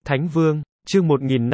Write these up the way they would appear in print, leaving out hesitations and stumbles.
Thánh Vương, chương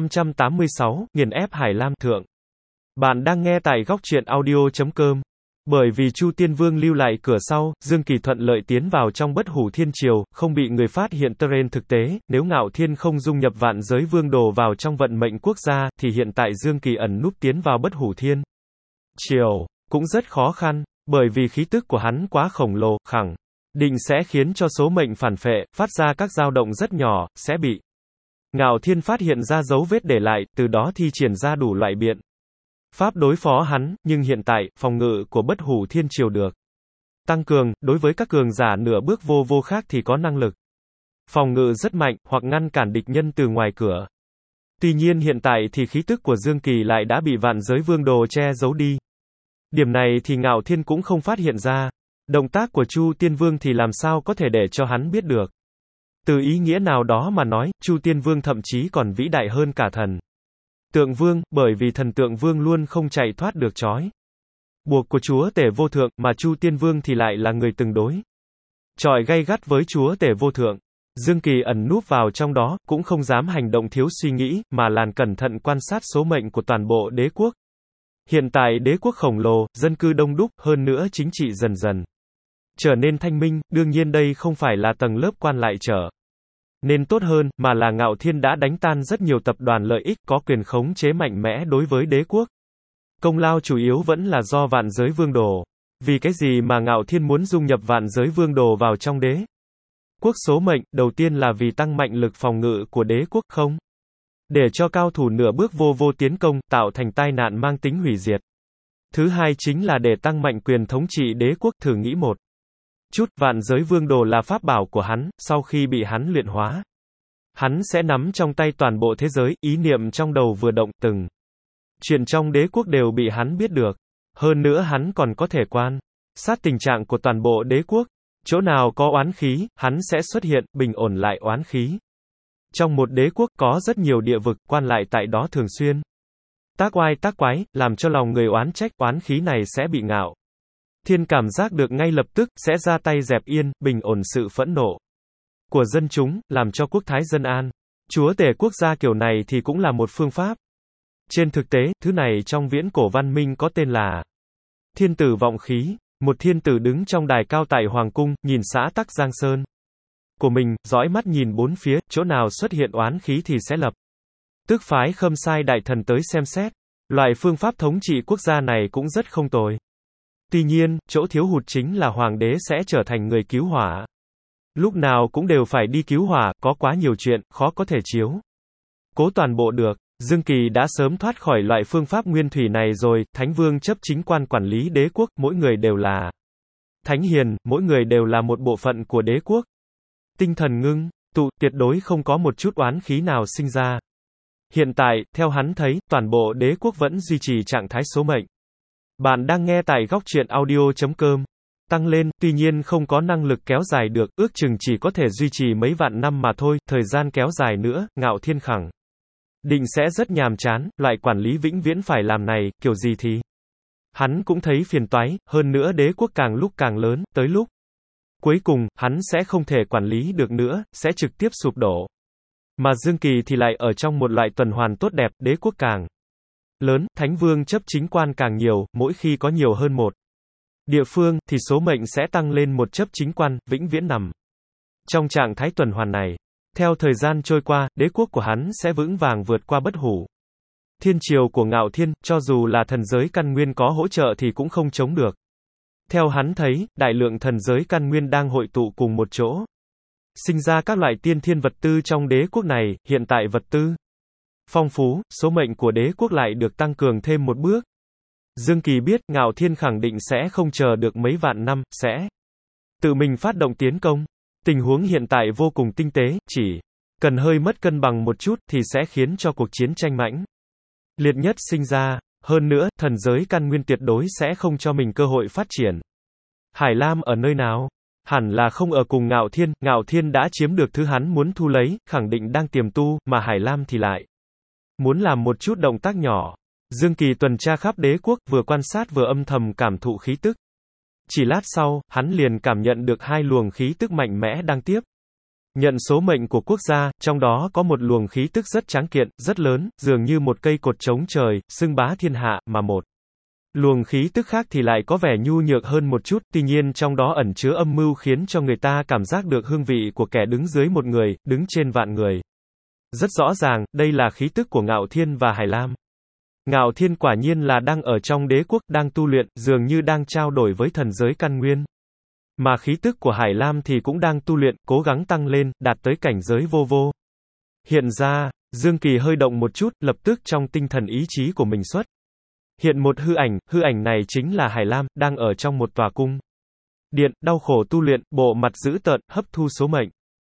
1586, nghiền ép Hải Lam Thượng. Bạn đang nghe tại góc truyện audio.com. Bởi vì Chu Tiên Vương lưu lại cửa sau, Dương Kỳ thuận lợi tiến vào trong Bất Hủ Thiên Triều, không bị người phát hiện terrain thực tế, nếu Ngạo Thiên không dung nhập Vạn Giới Vương Đồ vào trong vận mệnh quốc gia, thì hiện tại Dương Kỳ ẩn núp tiến vào Bất Hủ Thiên Triều, cũng rất khó khăn, bởi vì khí tức của hắn quá khổng lồ, khẳng định sẽ khiến cho số mệnh phản phệ, phát ra các dao động rất nhỏ, sẽ bị Ngạo Thiên phát hiện ra dấu vết để lại, từ đó thi triển ra đủ loại biện pháp đối phó hắn, nhưng hiện tại, phòng ngự của Bất Hủ Thiên Triều được tăng cường, đối với các cường giả nửa bước vô vô khác thì có năng lực phòng ngự rất mạnh, hoặc ngăn cản địch nhân từ ngoài cửa. Tuy nhiên hiện tại thì khí tức của Dương Kỳ lại đã bị Vạn Giới Vương Đồ che giấu đi. Điểm này thì Ngạo Thiên cũng không phát hiện ra. Động tác của Chu Tiên Vương thì làm sao có thể để cho hắn biết được. Từ ý nghĩa nào đó mà nói, Chu Tiên Vương thậm chí còn vĩ đại hơn cả thần Tượng Vương, bởi vì thần Tượng Vương luôn không chạy thoát được trói buộc của Chúa Tể Vô Thượng, mà Chu Tiên Vương thì lại là người từng đối chọi gay gắt với Chúa Tể Vô Thượng. Dương Kỳ ẩn núp vào trong đó, cũng không dám hành động thiếu suy nghĩ, mà làn cẩn thận quan sát số mệnh của toàn bộ đế quốc. Hiện tại đế quốc khổng lồ, dân cư đông đúc, hơn nữa chính trị dần dần trở nên thanh minh, đương nhiên đây không phải là tầng lớp quan lại trở nên tốt hơn, mà là Ngạo Thiên đã đánh tan rất nhiều tập đoàn lợi ích, có quyền khống chế mạnh mẽ đối với đế quốc. Công lao chủ yếu vẫn là do Vạn Giới Vương Đồ. Vì cái gì mà Ngạo Thiên muốn dung nhập Vạn Giới Vương Đồ vào trong đế quốc số mệnh? Đầu tiên là vì tăng mạnh lực phòng ngự của đế quốc, không để cho cao thủ nửa bước vô vô tiến công, tạo thành tai nạn mang tính hủy diệt. Thứ hai chính là để tăng mạnh quyền thống trị đế quốc. Thử nghĩ một chút, Vạn Giới Vương Đồ là pháp bảo của hắn, sau khi bị hắn luyện hóa, hắn sẽ nắm trong tay toàn bộ thế giới, ý niệm trong đầu vừa động, từng chuyện trong đế quốc đều bị hắn biết được. Hơn nữa hắn còn có thể quan sát tình trạng của toàn bộ đế quốc. Chỗ nào có oán khí, hắn sẽ xuất hiện, bình ổn lại oán khí. Trong một đế quốc có rất nhiều địa vực, quan lại tại đó thường xuyên tác oai tác quái, làm cho lòng người oán trách, oán khí này sẽ bị Ngạo Thiên cảm giác được ngay lập tức, sẽ ra tay dẹp yên, bình ổn sự phẫn nộ của dân chúng, làm cho quốc thái dân an. Chúa tể quốc gia kiểu này thì cũng là một phương pháp. Trên thực tế, thứ này trong viễn cổ văn minh có tên là thiên tử vọng khí. Một thiên tử đứng trong đài cao tại hoàng cung, nhìn xã tắc Giang Sơn của mình, dõi mắt nhìn bốn phía, chỗ nào xuất hiện oán khí thì sẽ lập tức phái Khâm Sai đại thần tới xem xét. Loại phương pháp thống trị quốc gia này cũng rất không tồi. Tuy nhiên, chỗ thiếu hụt chính là hoàng đế sẽ trở thành người cứu hỏa. Lúc nào cũng đều phải đi cứu hỏa, có quá nhiều chuyện, khó có thể chiếu cố toàn bộ được. Dương Kỳ đã sớm thoát khỏi loại phương pháp nguyên thủy này rồi. Thánh Vương chấp chính quan quản lý đế quốc, mỗi người đều là thánh hiền, mỗi người đều là một bộ phận của đế quốc. Tinh thần ngưng tụ, tuyệt đối không có một chút oán khí nào sinh ra. Hiện tại, theo hắn thấy, toàn bộ đế quốc vẫn duy trì trạng thái số mệnh. Bạn đang nghe tại góc truyện audio.com. Tăng lên, tuy nhiên không có năng lực kéo dài được, ước chừng chỉ có thể duy trì mấy vạn năm mà thôi. Thời gian kéo dài nữa, Ngạo Thiên khẳng định sẽ rất nhàm chán. Loại quản lý vĩnh viễn phải làm này, kiểu gì thì hắn cũng thấy phiền toái. Hơn nữa đế quốc càng lúc càng lớn, tới lúc cuối cùng, hắn sẽ không thể quản lý được nữa, sẽ trực tiếp sụp đổ. Mà Dương Kỳ thì lại ở trong một loại tuần hoàn tốt đẹp, đế quốc càng lớn, Thánh Vương chấp chính quan càng nhiều, mỗi khi có nhiều hơn một địa phương, thì số mệnh sẽ tăng lên một chấp chính quan, vĩnh viễn nằm trong trạng thái tuần hoàn này. Theo thời gian trôi qua, đế quốc của hắn sẽ vững vàng vượt qua Bất Hủ Thiên Triều của Ngạo Thiên, cho dù là thần giới căn nguyên có hỗ trợ thì cũng không chống được. Theo hắn thấy, đại lượng thần giới căn nguyên đang hội tụ cùng một chỗ, sinh ra các loại tiên thiên vật tư trong đế quốc này. Hiện tại vật tư phong phú, số mệnh của đế quốc lại được tăng cường thêm một bước. Dương Kỳ biết, Ngạo Thiên khẳng định sẽ không chờ được mấy vạn năm, sẽ tự mình phát động tiến công. Tình huống hiện tại vô cùng tinh tế, chỉ cần hơi mất cân bằng một chút, thì sẽ khiến cho cuộc chiến tranh mãnh liệt nhất sinh ra. Hơn nữa, thần giới căn nguyên tuyệt đối sẽ không cho mình cơ hội phát triển. Hải Lam ở nơi nào? Hẳn là không ở cùng Ngạo Thiên đã chiếm được thứ hắn muốn thu lấy, khẳng định đang tiềm tu, mà Hải Lam thì lại muốn làm một chút động tác nhỏ. Dương Kỳ tuần tra khắp đế quốc, vừa quan sát vừa âm thầm cảm thụ khí tức. Chỉ lát sau, hắn liền cảm nhận được hai luồng khí tức mạnh mẽ đang tiếp Nhận số mệnh của quốc gia, trong đó có một luồng khí tức rất tráng kiện, rất lớn, dường như một cây cột chống trời, xưng bá thiên hạ, mà một luồng khí tức khác thì lại có vẻ nhu nhược hơn một chút, tuy nhiên trong đó ẩn chứa âm mưu khiến cho người ta cảm giác được hương vị của kẻ đứng dưới một người, đứng trên vạn người. Rất rõ ràng, đây là khí tức của Ngạo Thiên và Hải Lam. Ngạo Thiên quả nhiên là đang ở trong đế quốc, đang tu luyện, dường như đang trao đổi với thần giới căn nguyên. Mà khí tức của Hải Lam thì cũng đang tu luyện, cố gắng tăng lên, đạt tới cảnh giới vô vô. Hiện ra, Dương Kỳ hơi động một chút, lập tức trong tinh thần ý chí của mình xuất hiện một hư ảnh này chính là Hải Lam, đang ở trong một tòa cung điện, đau khổ tu luyện, bộ mặt dữ tợn, hấp thu số mệnh.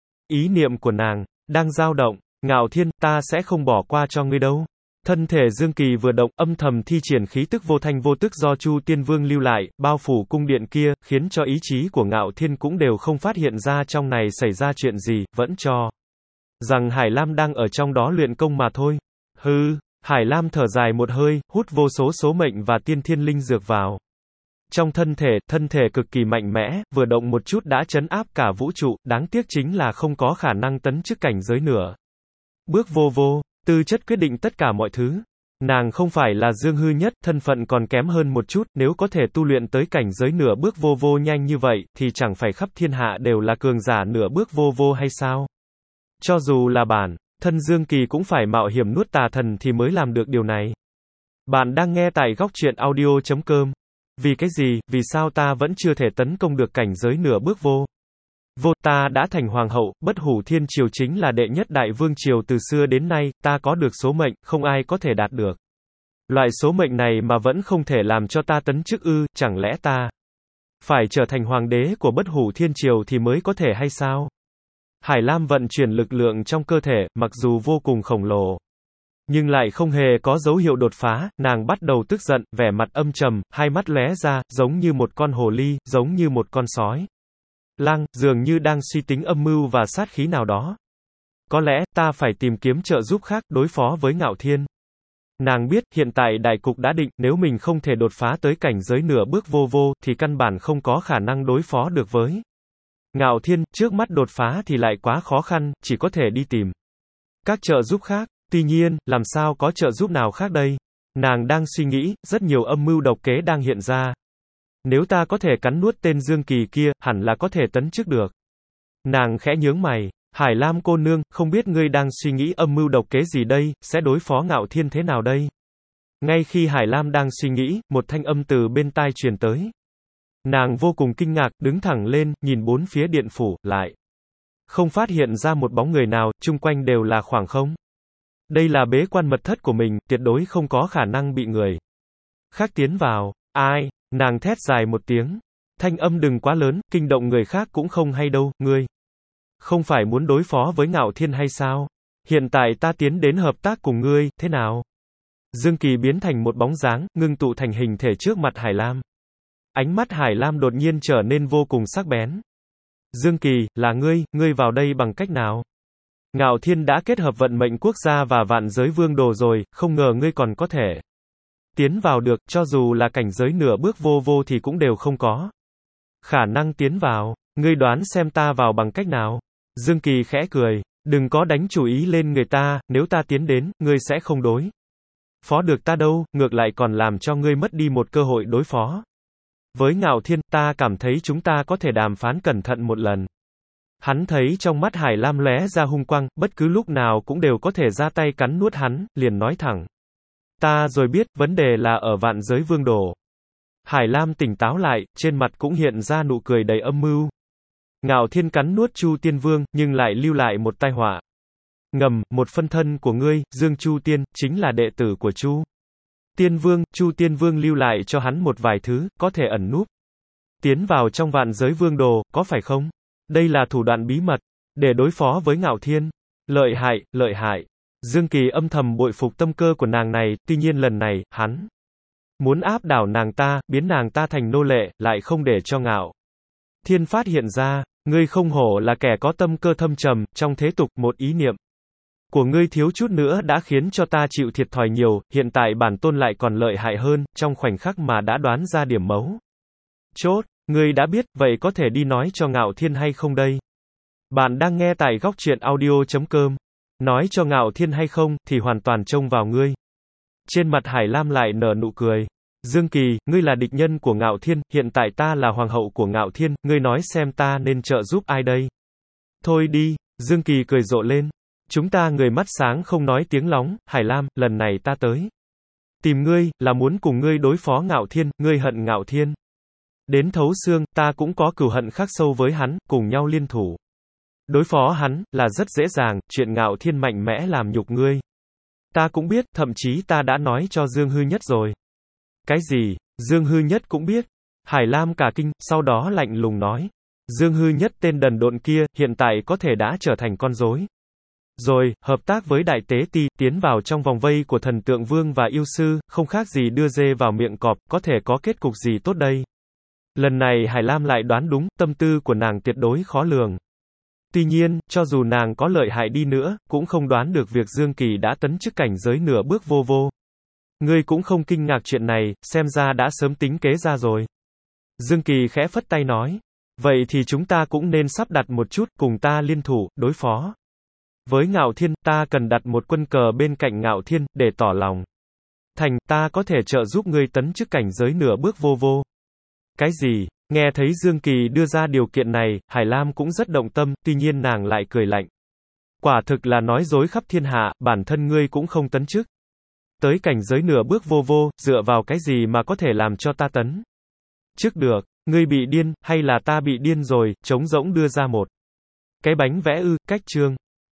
Ý niệm của nàng đang dao động, Ngạo Thiên, ta sẽ không bỏ qua cho ngươi đâu. Thân thể Dương Kỳ vừa động, âm thầm thi triển khí tức vô thanh vô tức do Chu Tiên Vương lưu lại, bao phủ cung điện kia, khiến cho ý chí của Ngạo Thiên cũng đều không phát hiện ra trong này xảy ra chuyện gì, vẫn cho rằng Hải Lam đang ở trong đó luyện công mà thôi. Hừ, Hải Lam thở dài một hơi, hút vô số mệnh và tiên thiên linh dược vào trong thân thể cực kỳ mạnh mẽ, vừa động một chút đã trấn áp cả vũ trụ, đáng tiếc chính là không có khả năng tấn chức cảnh giới nữa. Bước vô vô, tư chất quyết định tất cả mọi thứ. Nàng không phải là Dương hư nhất, thân phận còn kém hơn một chút, nếu có thể tu luyện tới cảnh giới nửa bước vô vô nhanh như vậy, thì chẳng phải khắp thiên hạ đều là cường giả nửa bước vô vô hay sao? Cho dù là bản thân Dương Kỳ cũng phải mạo hiểm nuốt tà thần thì mới làm được điều này. Bạn đang nghe tại góc truyện audio.com. Vì cái gì, vì sao ta vẫn chưa thể tấn công được cảnh giới nửa bước vô vô, ta đã thành hoàng hậu, Bất Hủ Thiên Triều chính là đệ nhất đại vương triều từ xưa đến nay, ta có được số mệnh, không ai có thể đạt được. Loại số mệnh này mà vẫn không thể làm cho ta tấn chức ư, chẳng lẽ ta phải trở thành hoàng đế của Bất Hủ Thiên Triều thì mới có thể hay sao? Hải Lam vận chuyển lực lượng trong cơ thể, mặc dù vô cùng khổng lồ, nhưng lại không hề có dấu hiệu đột phá, nàng bắt đầu tức giận, vẻ mặt âm trầm, hai mắt lóe ra, giống như một con hồ ly, giống như một con sói lang, dường như đang suy tính âm mưu và sát khí nào đó. Có lẽ, ta phải tìm kiếm trợ giúp khác, đối phó với Ngạo Thiên. Nàng biết, hiện tại đại cục đã định, nếu mình không thể đột phá tới cảnh giới nửa bước vô vô, thì căn bản không có khả năng đối phó được với Ngạo Thiên, trước mắt đột phá thì lại quá khó khăn, chỉ có thể đi tìm các trợ giúp khác. Tuy nhiên, làm sao có trợ giúp nào khác đây? Nàng đang suy nghĩ, rất nhiều âm mưu độc kế đang hiện ra. Nếu ta có thể cắn nuốt tên Dương Kỳ kia, hẳn là có thể tấn chức được. Nàng khẽ nhướng mày, Hải Lam cô nương, không biết ngươi đang suy nghĩ âm mưu độc kế gì đây, sẽ đối phó Ngạo Thiên thế nào đây? Ngay khi Hải Lam đang suy nghĩ, một thanh âm từ bên tai truyền tới. Nàng vô cùng kinh ngạc, đứng thẳng lên, nhìn bốn phía điện phủ, lại không phát hiện ra một bóng người nào, chung quanh đều là khoảng không. Đây là bế quan mật thất của mình, tuyệt đối không có khả năng bị người khác tiến vào. Ai? Nàng thét dài một tiếng. Thanh âm đừng quá lớn, kinh động người khác cũng không hay đâu, ngươi không phải muốn đối phó với Ngạo Thiên hay sao? Hiện tại ta tiến đến hợp tác cùng ngươi, thế nào? Dương Kỳ biến thành một bóng dáng, ngưng tụ thành hình thể trước mặt Hải Lam. Ánh mắt Hải Lam đột nhiên trở nên vô cùng sắc bén. Dương Kỳ, là ngươi vào đây bằng cách nào? Ngạo Thiên đã kết hợp vận mệnh quốc gia và vạn giới vương đồ rồi, không ngờ ngươi còn có thể tiến vào được, cho dù là cảnh giới nửa bước vô vô thì cũng đều không có khả năng tiến vào. Ngươi đoán xem ta vào bằng cách nào? Dương Kỳ khẽ cười, đừng có đánh chủ ý lên người ta, nếu ta tiến đến, ngươi sẽ không đối phó được ta đâu, ngược lại còn làm cho ngươi mất đi một cơ hội đối phó với Ngạo Thiên. Ta cảm thấy chúng ta có thể đàm phán cẩn thận một lần. Hắn thấy trong mắt Hải Lam lóe ra hung quang, bất cứ lúc nào cũng đều có thể ra tay cắn nuốt hắn, liền nói thẳng. Ta rồi biết, vấn đề là ở vạn giới vương đồ. Hải Lam tỉnh táo lại, trên mặt cũng hiện ra nụ cười đầy âm mưu. Ngạo Thiên cắn nuốt Chu Tiên Vương, nhưng lại lưu lại một tai họa. Ngầm, một phân thân của ngươi, Dương Chu Tiên, chính là đệ tử của Chu Tiên Vương. Chu Tiên Vương lưu lại cho hắn một vài thứ, có thể ẩn núp tiến vào trong vạn giới vương đồ, có phải không? Đây là thủ đoạn bí mật để đối phó với Ngạo Thiên. Lợi hại, lợi hại. Dương Kỳ âm thầm bội phục tâm cơ của nàng này, tuy nhiên lần này, hắn muốn áp đảo nàng ta, biến nàng ta thành nô lệ, lại không để cho Ngạo Thiên phát hiện ra. Ngươi không hổ là kẻ có tâm cơ thâm trầm, trong thế tục, một ý niệm của ngươi thiếu chút nữa đã khiến cho ta chịu thiệt thòi nhiều, hiện tại bản tôn lại còn lợi hại hơn, trong khoảnh khắc mà đã đoán ra điểm mấu chốt. Ngươi đã biết, vậy có thể đi nói cho Ngạo Thiên hay không đây? Bạn đang nghe tại góc truyện audio.com. Nói cho Ngạo Thiên hay không, thì hoàn toàn trông vào ngươi. Trên mặt Hải Lam lại nở nụ cười. Dương Kỳ, ngươi là địch nhân của Ngạo Thiên, hiện tại ta là hoàng hậu của Ngạo Thiên, ngươi nói xem ta nên trợ giúp ai đây? Thôi đi, Dương Kỳ cười rộ lên. Chúng ta người mắt sáng không nói tiếng lóng, Hải Lam, lần này ta tới tìm ngươi, là muốn cùng ngươi đối phó Ngạo Thiên, ngươi hận Ngạo Thiên đến thấu xương, ta cũng có cừu hận khắc sâu với hắn, cùng nhau liên thủ. Đối phó hắn, là rất dễ dàng, chuyện Ngạo Thiên mạnh mẽ làm nhục ngươi. Ta cũng biết, thậm chí ta đã nói cho Dương Hư Nhất rồi. Cái gì? Dương Hư Nhất cũng biết. Hải Lam cả kinh, sau đó lạnh lùng nói. Dương Hư Nhất tên đần độn kia, hiện tại có thể đã trở thành con rối. Rồi, hợp tác với Đại Tế Ti, tiến vào trong vòng vây của Thần Tượng Vương và yêu sư, không khác gì đưa dê vào miệng cọp, có thể có kết cục gì tốt đây? Lần này Hải Lam lại đoán đúng, tâm tư của nàng tuyệt đối khó lường. Tuy nhiên, cho dù nàng có lợi hại đi nữa, cũng không đoán được việc Dương Kỳ đã tấn chức cảnh giới nửa bước vô vô. Ngươi cũng không kinh ngạc chuyện này, xem ra đã sớm tính kế ra rồi. Dương Kỳ khẽ phất tay nói. Vậy thì chúng ta cũng nên sắp đặt một chút, cùng ta liên thủ, đối phó. Với Ngạo Thiên, ta cần đặt một quân cờ bên cạnh Ngạo Thiên, để tỏ lòng thành, ta có thể trợ giúp ngươi tấn chức cảnh giới nửa bước vô vô. Cái gì? Nghe thấy Dương Kỳ đưa ra điều kiện này, Hải Lam cũng rất động tâm, tuy nhiên nàng lại cười lạnh. Quả thực là nói dối khắp thiên hạ, bản thân ngươi cũng không tấn chức. Tới cảnh giới nửa bước vô vô, dựa vào cái gì mà có thể làm cho ta tấn chức được? Ngươi bị điên, hay là ta bị điên rồi, trống rỗng đưa ra một cái bánh vẽ ư? Cách chương.